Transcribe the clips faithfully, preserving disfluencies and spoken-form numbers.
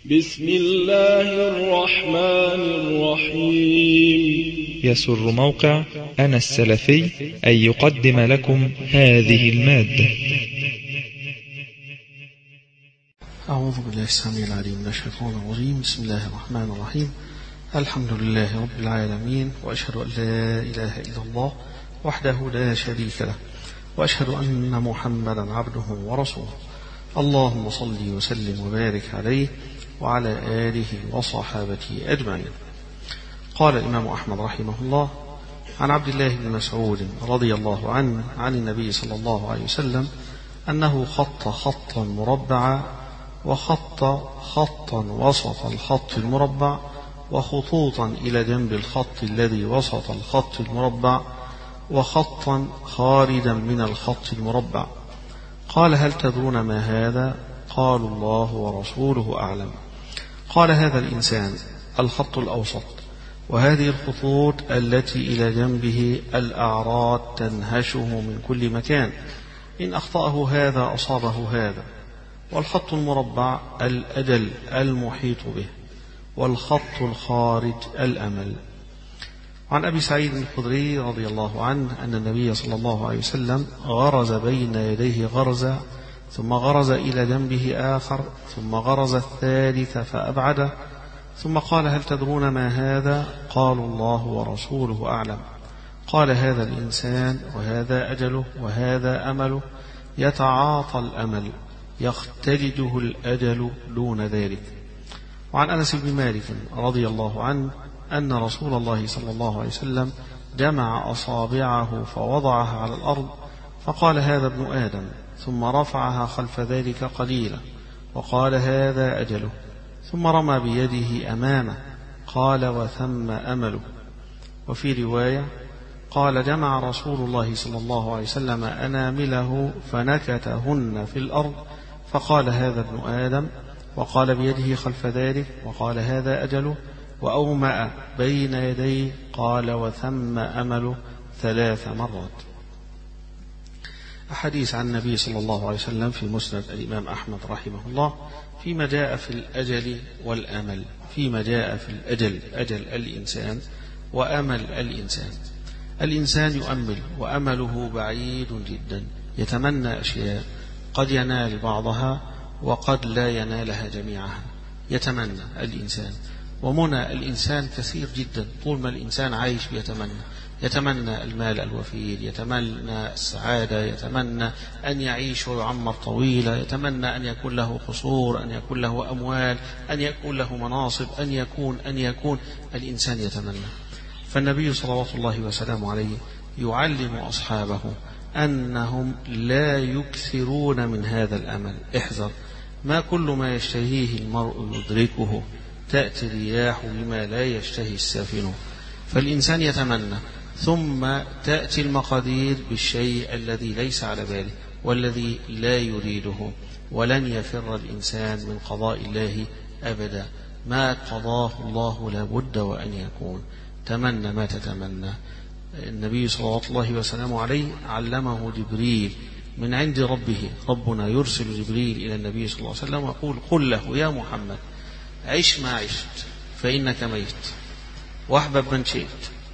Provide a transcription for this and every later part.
بسم الله الرحمن الرحيم. يسر موقع أنا السلفي أن يقدم لكم هذه المادة. أعوذ بالله السميع العليم من الشيطان الرجيم. بسم الله الرحمن الرحيم. الحمد لله رب العالمين، وأشهد أن لا إله إلا الله وحده لا شريك له، وأشهد أن محمدا عبده ورسوله. اللهم صل وسلم وبارك عليه وعلى آله وصحابته أجمعين. قال الإمام أحمد رحمه الله عن عبد الله بن مسعود رضي الله عنه عن النبي صلى الله عليه وسلم أنه خط خطا مربعا، وخط خطا وسط الخط المربع، وخطوطا إلى جنب الخط الذي وسط الخط المربع، وخطا خارجا من الخط المربع. قال: هل تدرون ما هذا؟ قالوا: الله ورسوله أعلم. قال: هذا الإنسان الخط الأوسط، وهذه الخطوط التي إلى جنبه الأعراض تنهشه من كل مكان، إن أخطأه هذا أصابه هذا. والخط المربع الأجل المحيط به، والخط الخارج الأمل. عن أبي سعيد الخدري رضي الله عنه أن النبي صلى الله عليه وسلم غرز بين يديه غرزا، ثم غرز إلى جنبه آخر، ثم غرز الثالث فأبعده، ثم قال: هل تدرون ما هذا؟ قالوا: الله ورسوله أعلم. قال: هذا الإنسان، وهذا أجله، وهذا أمله، يتعاطى الأمل، يختلجه الأجل دون ذلك. وعن أنس بن مالك رضي الله عنه أن رسول الله صلى الله عليه وسلم جمع أصابعه فوضعها على الأرض، فقال: هذا ابن آدم، ثم رفعها خلف ذلك قليلا وقال: هذا أجله، ثم رمى بيده أمامه، قال: وثم أمله. وفي رواية قال: جمع رسول الله صلى الله عليه وسلم أنامله فنكتهن في الأرض، فقال: هذا ابن آدم، وقال بيده خلف ذلك وقال: هذا أجله، وأومأ بين يديه قال: وثم أمله ثلاث مرات. أحاديث عن النبي صلى الله عليه وسلم في مسند الإمام أحمد رحمه الله فيما جاء في الأجل والأمل، فيما جاء في الأجل، أجل الإنسان وأمل الإنسان. الإنسان يؤمل وأمله بعيد جدا، يتمنى أشياء قد ينال بعضها وقد لا ينالها جميعها. يتمنى الإنسان، ومنى الإنسان كثير جدا. طول ما الإنسان عايش بيتمنى، يتمنى المال الوفير، يتمنى السعادة، يتمنى أن يعيش ويعمر طويلا، يتمنى أن يكون له قصور، أن يكون له أموال، أن يكون له مناصب، أن يكون أن يكون الإنسان يتمنى. فالنبي صلوات الله وسلامه عليه يعلم أصحابه أنهم لا يكثرون من هذا الأمل. احذر، ما كل ما يشتهيه المرء يدركه، تأتي الرياح بما لا يشتهي السافن. فالإنسان يتمنى، ثم تأتي المقادير بالشيء الذي ليس على باله والذي لا يريده. ولن يفر الإنسان من قضاء الله أبدا، ما قضاه الله لابد وأن يكون. تمنى ما تتمنى. النبي صلى الله وسلم عليه علمه جبريل من عند ربه، ربنا يرسل جبريل إلى النبي صلى الله عليه وسلم ويقول: قل له يا محمد عش ما عشت فإنك ميت، واحبب من شئت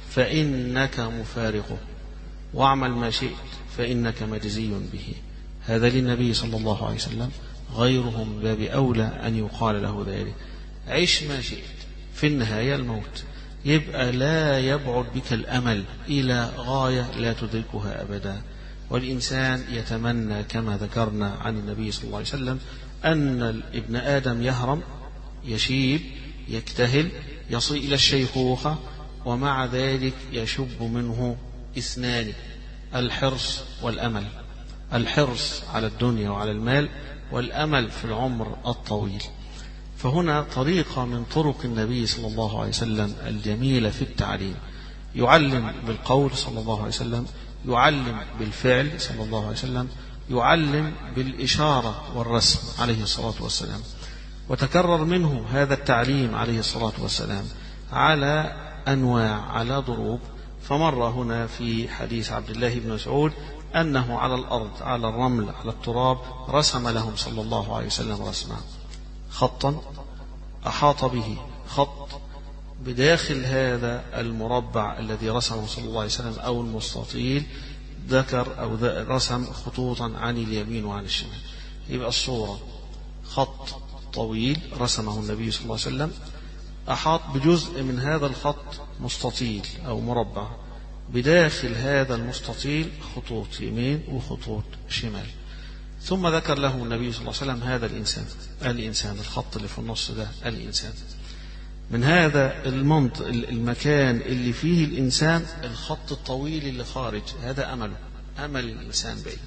فإنك مفارقه، واعمل ما شئت فإنك مجزي به. هذا للنبي صلى الله عليه وسلم، غيره من باب أولى أن يقال له ذلك. عش ما شئت، في النهاية الموت. يبقى لا يبعد بك الأمل إلى غاية لا تدركها أبدا. والإنسان يتمنى كما ذكرنا عن النبي صلى الله عليه وسلم أن ابن آدم يهرم، يشيب، يكتهل، يصل إلى الشيخوخة، ومع ذلك يشب منه اثنان: الحرص والأمل. الحرص على الدنيا وعلى المال، والأمل في العمر الطويل. فهنا طريقة من طرق النبي صلى الله عليه وسلم الجميلة في التعليم. يعلم بالقول صلى الله عليه وسلم، يعلم بالفعل صلى الله عليه وسلم، يعلم بالإشارة والرسم عليه الصلاة والسلام. وتكرر منه هذا التعليم عليه الصلاة والسلام على أنواع، على ضروب. فمر هنا في حديث عبد الله بن مسعود أنه على الأرض، على الرمل، على التراب، رسم لهم صلى الله عليه وسلم رسما، خطا أحاط به خط، بداخل هذا المربع الذي رسمه صلى الله عليه وسلم أو المستطيل ذكر أو رسم خطوطا عن اليمين وعن الشمال. يبقى الصورة خط طويل رسمه النبي صلى الله عليه وسلم، أحاط بجزء من هذا الخط مستطيل أو مربع، بداخل هذا المستطيل خطوط يمين وخطوط شمال. ثم ذكر له النبي صلى الله عليه وسلم هذا الإنسان، الإنسان الخط اللي في النص ده الإنسان. من هذا المنطق المكان اللي فيه الإنسان الخط الطويل اللي خارج، هذا أمله، أمل الإنسان بعيد.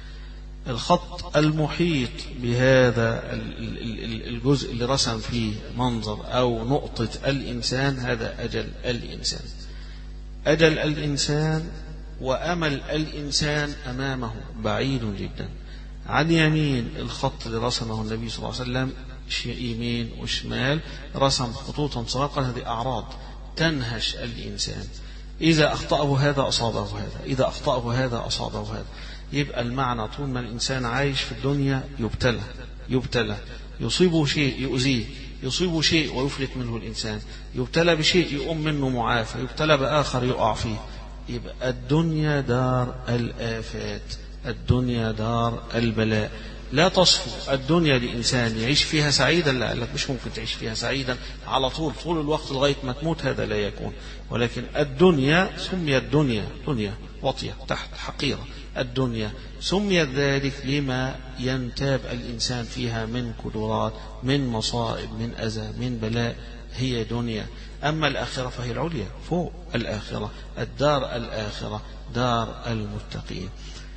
الخط المحيط بهذا الجزء اللي رسم فيه منظر أو نقطة الإنسان، هذا أجل الإنسان. أجل الإنسان وأمل الإنسان أمامه بعيد جدا. عن يمين الخط اللي رسمه النبي صلى الله عليه وسلم يمين وشمال رسم خطوطا صغيرة، هذه أعراض تنهش الإنسان، إذا أخطأه هذا أصابه هذا، إذا أخطأه هذا أصابه هذا. يبقى المعنى طول ما الإنسان عايش في الدنيا يبتلى يبتلى يصيبه شيء يؤذيه، يصيبه شيء ويفلت منه الإنسان، يبتلى بشيء يقوم منه معافى، يبتلى بآخر يقع فيه. يبقى الدنيا دار الآفات، الدنيا دار البلاء. لا تصفو الدنيا لإنسان يعيش فيها سعيدا، لا، لك مش ممكن تعيش فيها سعيدا على طول طول الوقت لغاية ما تموت، هذا لا يكون. ولكن الدنيا سميت دنيا دنيا وطية تحت حقيرة، الدنيا سميت ذلك لما ينتاب الإنسان فيها من كدرات، من مصائب، من أذى، من بلاء، هي دنيا. أما الآخرة فهي العليا فوق الآخرة، الدار الآخرة دار المتقين.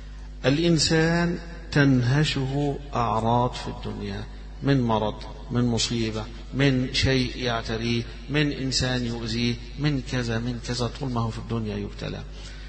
الإنسان تنهشه أعراض في الدنيا، من مرض، من مصيبة، من شيء يعتريه، من إنسان يؤذيه، من كذا من كذا، طول ما هو في الدنيا يبتلى.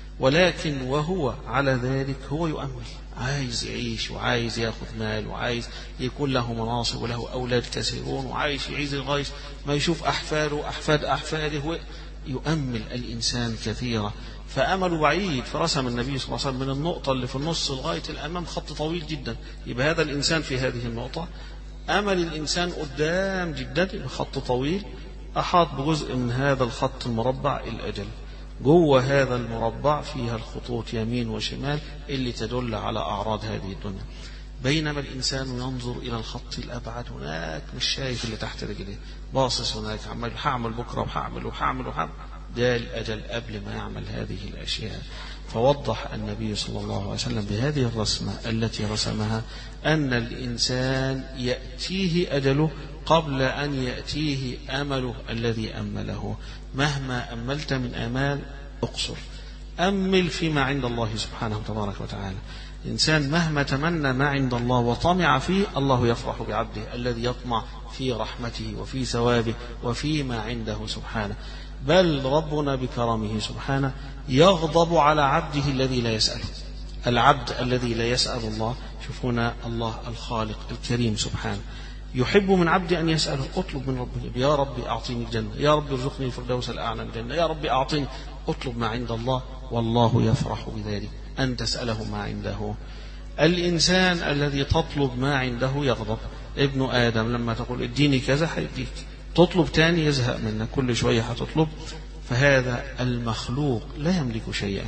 ولكن وهو على ذلك هو يؤمل، عايز يعيش وعايز ياخذ مال وعايز يكون له مناصب وله أولاد كثيرون وعايش يعيش لغاية ما يشوف أحفاده وأحفاد أحفاده، يؤمل الإنسان كثيرا، فأمله بعيد. فرسم النبي صلى الله عليه وسلم من النقطة اللي في النص لغاية الأمام خط طويل جدا، يبقى هذا الإنسان في هذه النقطة، أمل الإنسان قدام جدا، خط طويل أحاط بجزء من هذا الخط المربع الأجل. جوه هذا المربع فيها الخطوط يمين وشمال اللي تدل على أعراض هذه الدنيا. بينما الإنسان ينظر إلى الخط الأبعد هناك، مش شايف اللي تحت رجليه، باصص هناك، عمال هعمل بكرة وهعمل وهعمل وهعمل، ده الأجل قبل ما يعمل هذه الأشياء. فوضح النبي صلى الله عليه وسلم بهذه الرسمة التي رسمها أن الإنسان يأتيه أجله قبل أن يأتيه أمله الذي أمله. مهما أملت من آمال اقصر، أمل فيما عند الله سبحانه تبارك وتعالى. الإنسان مهما تمنى ما عند الله وطمع فيه، الله يفرح بعبده الذي يطمع في رحمته وفي ثوابه وفيما عنده سبحانه. بل ربنا بكرمه سبحانه يغضب على عبده الذي لا يسأله. العبد الذي لا يسأل الله، شوفونا الله الخالق الكريم سبحانه يحب من عبده أن يسأله. اطلب من ربه، يا رب أعطيني الجنة، يا رب ارزقني الفردوس الأعلى من الجنة، يا رب أعطيني. اطلب ما عند الله والله يفرح بذلك، أن تسأله ما عنده. الإنسان الذي تطلب ما عنده يغضب. ابن آدم لما تقول اديني كذا هيديك، تطلب تاني يزهق منك، كل شوية هتطلب. فهذا المخلوق لا يملك شيئا،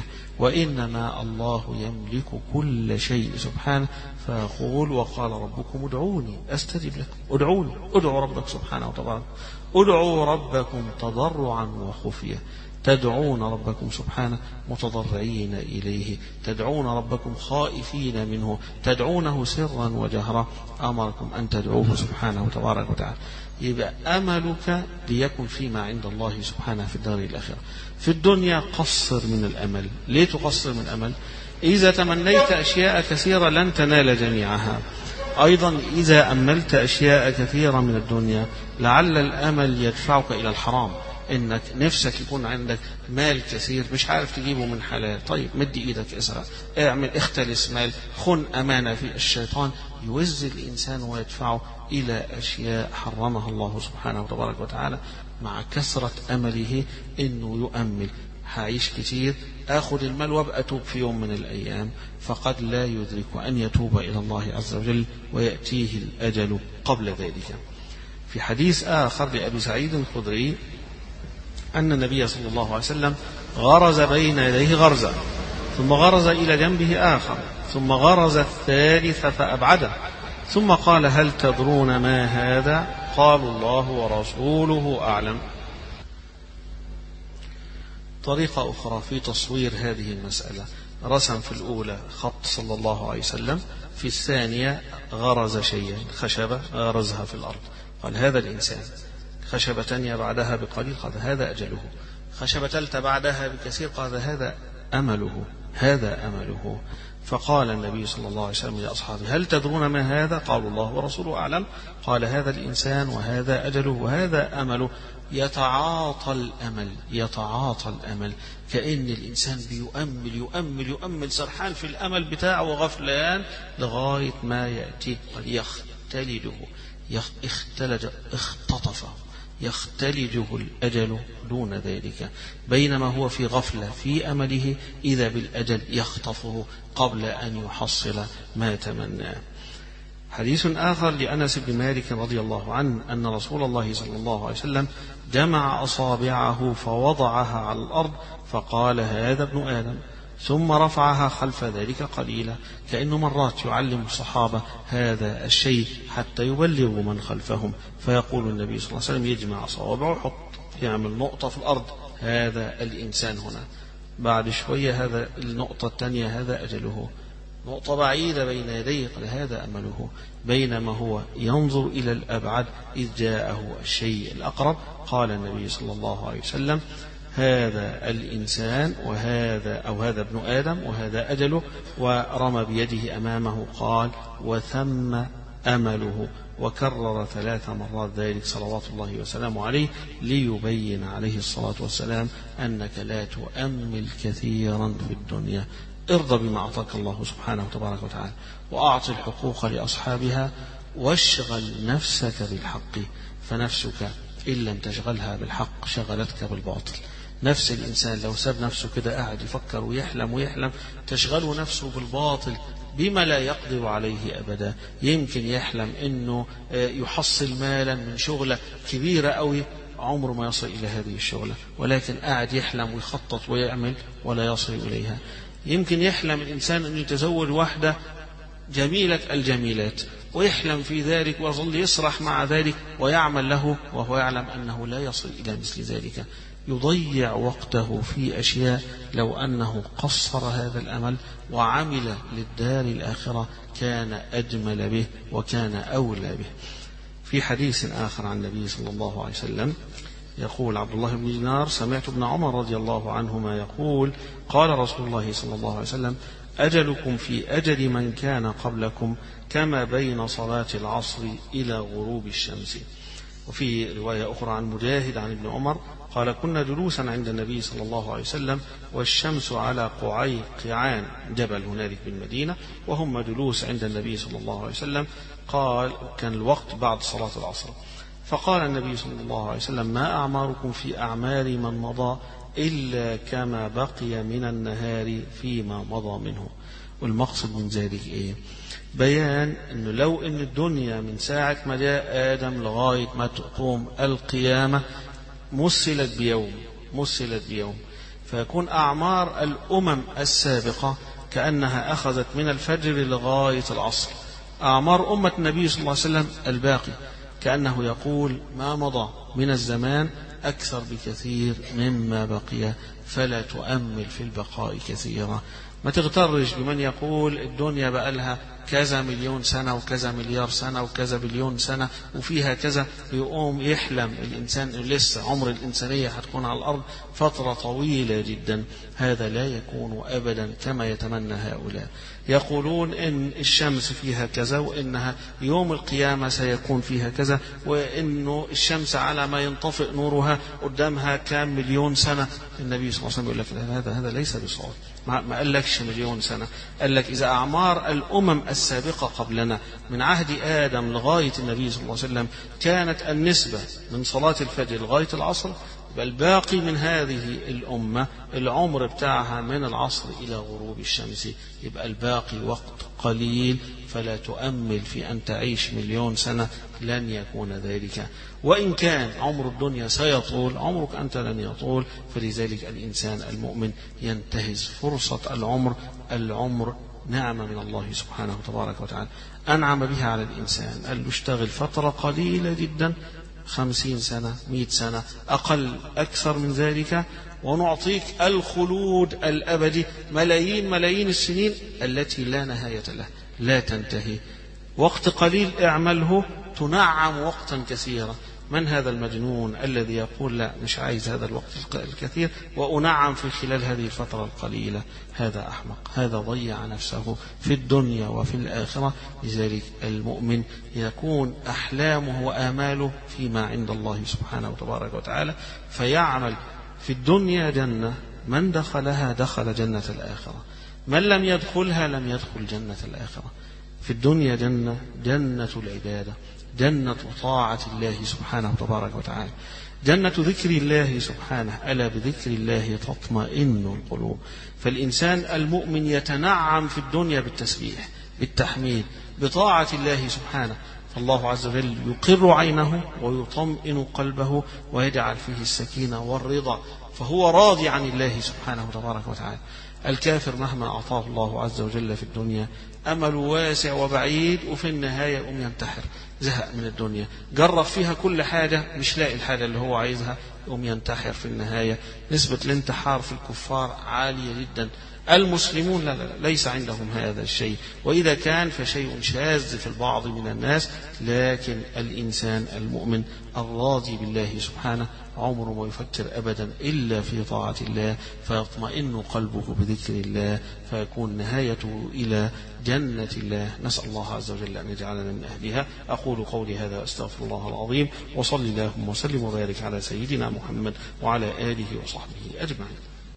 وإنما الله يملك كل شيء سبحانه. فيقول وقال ربكم ادعوني أستجب لكم، ادعوني، ادعوا ربك سبحانه وتعالى، ادعوا ربكم تضرعا وخفية. تدعون ربكم سبحانه متضرعين إليه، تدعون ربكم خائفين منه، تدعونه سرا وجهرا. أمركم أن تدعوه سبحانه تبارك وتعالى. يبقى أملك ليكن فيما عند الله سبحانه في الدار الآخرة. في الدنيا قصر من الأمل. ليه تقصر من الأمل؟ إذا تمنيت أشياء كثيرة لن تنال جميعها. أيضا إذا أملت أشياء كثيرة من الدنيا لعل الأمل يدفعك إلى الحرام، إنك نفسك يكون عندك مال كثير مش عارف تجيبه من حلال. طيب مد إيدك اسرق، اعمل اختلس مال، خن أمانة. في الشيطان يوزي الإنسان ويدفعه إلى أشياء حرمها الله سبحانه وتبارك وتعالى، مع كثرة أمله إنه يؤمل هعيش كتير، آخذ المال وابقى أتوب في يوم من الأيام، فقد لا يدرك أن يتوب إلى الله عز وجل ويأتيه الأجل قبل ذلك. في حديث آخر لأبي سعيد الخدري أن النبي صلى الله عليه وسلم غرز بين يديه غرزا، ثم غرز إلى جنبه آخر، ثم غرز الثالث فأبعده، ثم قال: هل تدرون ما هذا؟ قالوا: الله ورسوله أعلم. طريقة أخرى في تصوير هذه المسألة: رسم في الأولى خط صلى الله عليه وسلم، في الثانية غرز شيئا، خشبة غرزها في الأرض، قال: هذا الإنسان. خشبة ثانية بعدها بقليل قال: هذا أجله. خشبة ثالثة بعدها بكثير قال: هذا أمله، هذا أمله. فقال النبي صلى الله عليه وسلم لأصحابه: هل تدرون ما هذا؟ قالوا: الله ورسوله أعلم. قال: هذا الإنسان وهذا أجله وهذا أمله. يتعاطى الأمل، يتعاطى الأمل، كأن الإنسان بيؤمل يؤمل يؤمل سرحان في الأمل بتاعه وغفلان لغاية ما يأتي قد يختلجه، اختلج اختطفه، يختلجه الأجل دون ذلك، بينما هو في غفلة في أمله إذا بالأجل يخطفه قبل أن يحصل ما تمناه. حديث آخر لأنس بن مالك رضي الله عنه أن رسول الله صلى الله عليه وسلم جمع أصابعه فوضعها على الأرض فقال: هذا ابن آدم، ثم رفعها خلف ذلك قليلا، كأنه مرات يعلم الصحابة هذا الشيء حتى يبلغوا من خلفهم، فيقول النبي صلى الله عليه وسلم يجمع أصابعه ويحط يعمل نقطة في الأرض: هذا الإنسان هنا. بعد شوية هذا النقطة الثانية هذا أجله، نقطة بعيدة بين يديه قال: هذا أمله، بينما هو ينظر إلى الأبعد إذ جاءه الشيء الأقرب. قال النبي صلى الله عليه وسلم: هذا الإنسان وهذا أو هذا ابن آدم وهذا أجله، ورمى بيده أمامه قال: وثم أمله، وكرر ثلاث مرات ذلك صلوات الله وسلامه عليه ليبين عليه الصلاة والسلام أنك لا تؤمل كثيرا في الدنيا، ارضى بما أعطاك الله سبحانه وتبارك وتعالى، وأعطي الحقوق لأصحابها، واشغل نفسك بالحق، فنفسك إن لم تشغلها بالحق شغلتك بالباطل. نفس الإنسان لو ساب نفسه كده قاعد يفكر ويحلم ويحلم تشغله نفسه بالباطل بما لا يقدر عليه أبدا. يمكن يحلم أنه يحصل مالا من شغلة كبيرة أوي، عمره ما يصل إلى هذه الشغلة، ولكن قاعد يحلم ويخطط ويعمل ولا يصل إليها. يمكن يحلم الإنسان أن يتزوج واحدة جميلة الجميلات ويحلم في ذلك ويظل يسرح مع ذلك ويعمل له وهو يعلم أنه لا يصل إلى مثل ذلك. يضيع وقته في أشياء لو أنه قصر هذا الأمل وعمل للدار الآخرة كان أجمل به وكان أولى به. في حديث آخر عن النبي صلى الله عليه وسلم يقول عبد الله بن دينار: سمعت ابن عمر رضي الله عنهما يقول: قال رسول الله صلى الله عليه وسلم: أجلكم في أجل من كان قبلكم كما بين صلاة العصر إلى غروب الشمس. وفي رواية أخرى عن مجاهد عن ابن عمر قال: كنا جلوسا عند النبي صلى الله عليه وسلم والشمس على قعي قيعان جبل هنالك بالمدينة، وهم جلوس عند النبي صلى الله عليه وسلم. قال: كان الوقت بعد صلاة العصر، فقال النبي صلى الله عليه وسلم: ما أعماركم في أعمال من مضى إلا كما بقي من النهار فيما مضى منه. والمقصد من ذلك إيه؟ بيان أنه لو أن الدنيا من ساعة ما جاء آدم لغاية ما تقوم القيامة مثلت بيوم مثلت بيوم فيكون أعمار الأمم السابقة كأنها أخذت من الفجر لغاية العصر. أعمار أمة النبي صلى الله عليه وسلم الباقي كأنه يقول: ما مضى من الزمان أكثر بكثير مما بقي، فلا تؤمل في البقاء كثيرا. ما تغترش بمن يقول الدنيا بقى لها كذا مليون سنة وكذا مليار سنة وكذا بليون سنة وفيها كذا، يقوم يحلم الإنسان لسه عمر الإنسانية هتكون على الأرض فترة طويلة جدا. هذا لا يكون أبدا كما يتمنى هؤلاء. يقولون إن الشمس فيها كذا، وإنها يوم القيامة سيكون فيها كذا، وإنه الشمس على ما ينطفئ نورها قدامها كام مليون سنة. النبي صلى الله عليه وسلم يقول لك هذا هذا ليس بصواب، ما قالكش مليون سنة، قال لك إذا أعمار الأمم السابقة قبلنا من عهد آدم لغاية النبي صلى الله عليه وسلم كانت النسبة من صلاة الفجر لغاية العصر بل باقي من هذه الأمة العمر بتاعها من العصر إلى غروب الشمس، يبقى الباقي وقت قليل، فلا تؤمل في أن تعيش مليون سنة، لن يكون ذلك. وإن كان عمر الدنيا سيطول، عمرك أنت لن يطول. فلذلك الإنسان المؤمن ينتهز فرصة العمر. العمر نعمة من الله سبحانه وتبارك وتعالى أنعم بها على الإنسان. قال له اشتغل فترة قليلة جدا، خمسين سنة، مئة سنة، أقل أكثر من ذلك، ونعطيك الخلود الأبدي، ملايين ملايين السنين التي لا نهاية له، لا تنتهي. وقت قليل اعمله تنعم وقتا كثيرا. من هذا المجنون الذي يقول لا مش عايز هذا الوقت الكثير وأنعم في خلال هذه الفترة القليلة؟ هذا أحمق، هذا ضيع نفسه في الدنيا وفي الآخرة. لذلك المؤمن يكون أحلامه وآماله فيما عند الله سبحانه وتبارك وتعالى، فيعمل في الدنيا جنة، من دخلها دخل جنة الآخرة، من لم يدخلها لم يدخل جنة الآخرة. في الدنيا جنة، جنة العبادة، جنة طاعة الله سبحانه وتبارك وتعالى، جنة ذكر الله سبحانه، ألا بذكر الله تطمئن القلوب. فالإنسان المؤمن يتنعم في الدنيا بالتسبيح، بالتحميد، بطاعة الله سبحانه، فالله عز وجل يقر عينه ويطمئن قلبه ويجعل فيه السكينة والرضا، فهو راضي عن الله سبحانه وتبارك وتعالى. الكافر مهما أعطاه الله عز وجل في الدنيا أمل واسع وبعيد، وفي النهاية يقوم ينتحر، زهق من الدنيا، جرب فيها كل حاجة مش لاقي الحاجة اللي هو عايزها، يقوم ينتحر في النهاية. نسبة الانتحار في الكفار عالية جدا. المسلمون لا لا ليس عندهم هذا الشيء، وإذا كان فشيء شاذ في البعض من الناس. لكن الإنسان المؤمن الراضي بالله سبحانه عمره ما يفكر أبدا إلا في طاعة الله، فيطمئن قلبه بذكر الله، فيكون نهايته إلى جنة الله. نسأل الله عز وجل أن يجعلنا من أهلها. أقول قولي هذا أستغفر الله العظيم، وصلي اللهم وسلم وبارك على سيدنا محمد وعلى آله وصحبه أجمعين.